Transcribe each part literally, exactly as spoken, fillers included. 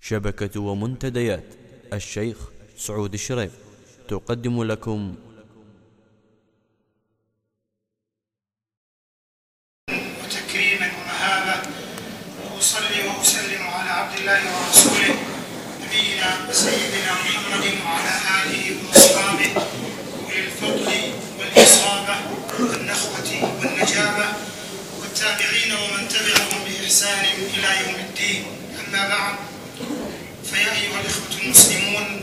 شبكة ومنتديات الشيخ سعود الشريف تقدم لكم وتكريما ومهابة. وأصلي وأسلم على عبد الله ورسوله نبينا وسيدنا محمد وعلى آله وأصحابه أولي الفضل والإصابة والنخوة والنجابة والتابعين ومن تبعهم بإحسان إلى يوم الدين. أما بعد، فيا أيها الإخوة المسلمون،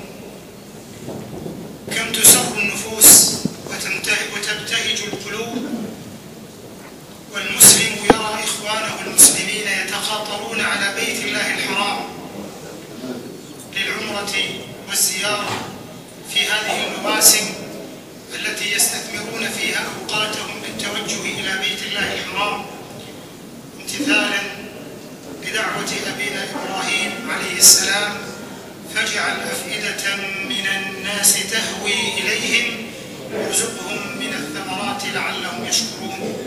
كم تسر النفوس وتبتهج القلوب والمسلم يرى إخوانه المسلمين يتقاطرون على بيت الله الحرام للعمرة والزيارة في هذه المواسم التي يستثمرون فيها أوقاتهم بالتوجه إلى بيت الله الحرام امتثالا لدعوة أبينا إبراهيم عليه السلام: فاجعل أفئدة من الناس تهوي إليهم وارزقهم من الثمرات لعلهم يشكرون.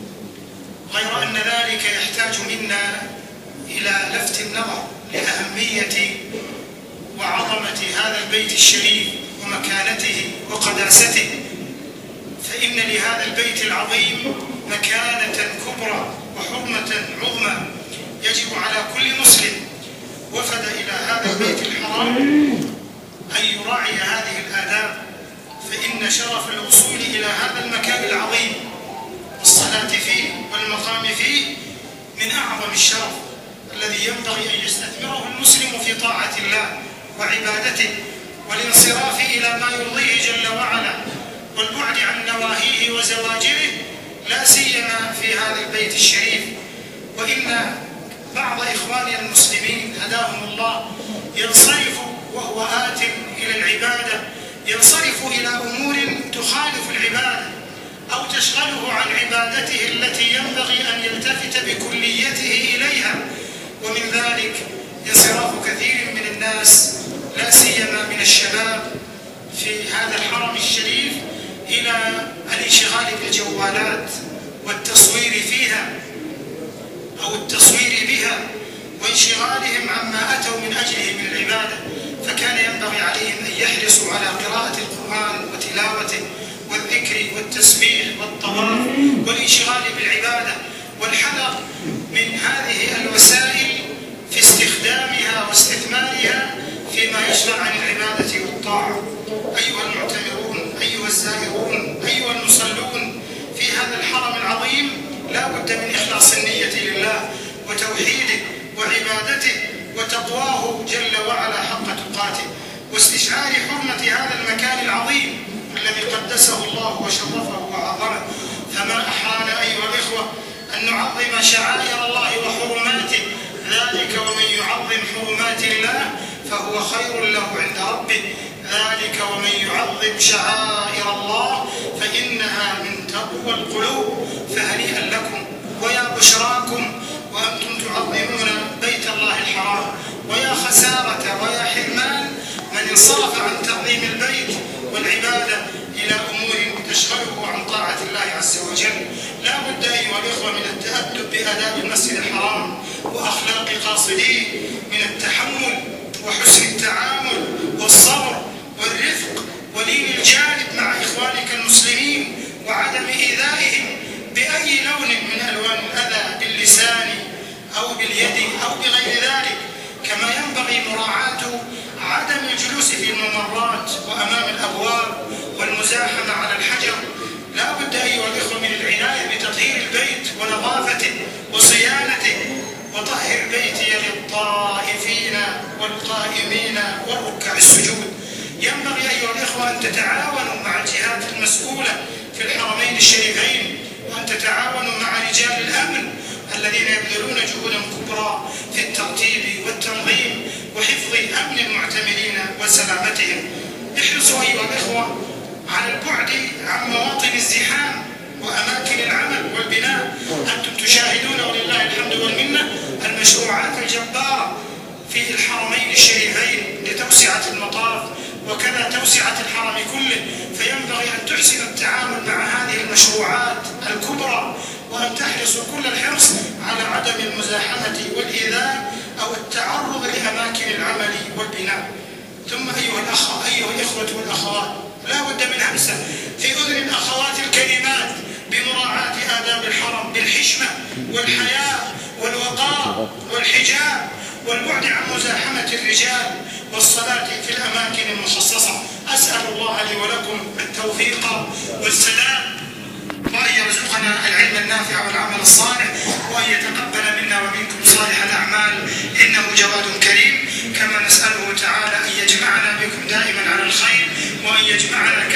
غير أن ذلك يحتاج منا إلى لفت النظر لأهمية وعظمة هذا البيت الشريف ومكانته وقداسته، فإن لهذا البيت العظيم مكانة كبرى وحرمة عظمى. يجب على كل مسلم وفد إلى هذا البيت الحرام أن يراعي هذه الآداب، فإن شرف الوصول إلى هذا المكان العظيم والصلاة فيه والمقام فيه من أعظم الشرف الذي ينبغي أن يستثمره المسلم في طاعة الله وعبادته والانصراف إلى ما يرضيه جل وعلا والبعد عن نواهيه وزواجره، لا سيما في هذا البيت الشريف. وإن بعض إخواننا المسلمين هداهم الله ينصرف وهو آت إلى العبادة، ينصرف إلى أمور تخالف العبادة أو تشغله عن عبادته التي ينبغي أن يلتفت بكليته إليها، ومن ذلك انصراف كثير من الناس لا سيما من الشباب في هذا الحرم الشريف إلى الانشغال بالجوالات والتصوير فيها أو التصوير بها وانشغالهم عما أتوا من أجله من العبادة. فكان ينبغي عليهم أن يحرصوا على قراءة القرآن وتلاوته والذكر والتسبيح والطواف والانشغال بالعبادة، والحذر من هذه الوسائل في استخدامها واستثمارها فيما يشغل عن العبادة والطاعة. أيها المعتمرون، أيها الزائرون، أيها المصلون في هذا الحرم العظيم، لا بد من إخلاص النية لله وتوحيده وعبادته وتقواه جل وعلا حق تقاته، واستشعار حرمة هذا المكان العظيم الذي قدسه الله وشرفه وعظمه. فما أحرانا أيها الإخوة أن نعظم شعائر الله وحرماته، ذلك ومن يعظم حرمات الله فهو خير له عند ربه، ذلك ومن يعظم شعائر الله فإنها من تقوى القلوب. فهنيئا لكم ويا بشراكم وأنتم تعظمون بيت الله الحرام، ويا خسارة ويا حرمان من انصرف عن تعظيم البيت والعبادة إلى أمور تشغله عن طاعة الله عز وجل. لا بد أيها الإخوة من التأدب بآداب المسجد الحرام وأخلاق قاصديه، من التحمل وحسن التعامل والصبر والرفق ولين الجانب مع إخوانك المسلمين، وعدم إيذائهم بأي لون من ألوان الأذى باللسان أو باليد أو بغير ذلك. كما ينبغي مراعاة عدم الجلوس في الممرات وأمام الأبواب والمزاحمة على الحجر. لا بد أيها الإخوة من العناية بتطهير البيت ونظافته وصيانته. وطهر بيتي للطائفين والقائمين والركع السجود. ينبغي أيها الإخوة أن تتعاونوا مع الجهات المسؤولة في الحرمين الشريفين، وأن تتعاونوا مع رجال الأمن الذين يبذلون جهودا كبرى في الترتيب والتنظيم وحفظ أمن المعتمرين وسلامتهم. احرصوا أيها الإخوة على البعد عن مواطن الزحام وأماكن العمل والبناء. أنتم تشاهدون ولله الحمد والمنة المشروعات الجبارة في الحرمين الشريفين لتوسعة المطاف وكذا توسعة الحرم كله، فينبغي أن تحسن التعامل مع هذه المشروعات الكبرى، وأن تحرصوا كل الحرص على عدم المزاحمة والإيذاء أو التعرض لأماكن العمل بنا. ثم أيها الأخ أيها الإخوة والأخوات، لا بد من همسة في أذن الأخوات الكريمات بمراعاة آداب الحرم بالحشمة والحياء والوقار والحجاب والبعد عن مزاحمة الرجال والصلاة في الأماكن المخصصة. أسأل الله لي ولكم التوفيق والسلام، وأن يرزقنا العلم النافع والعمل الصالح، وأن يتقبل منا ومنكم صالح الأعمال، إنه جواد كريم. كما نسأله تعالى أن يجمعنا بكم دائما على الخير، وأن يجمعنا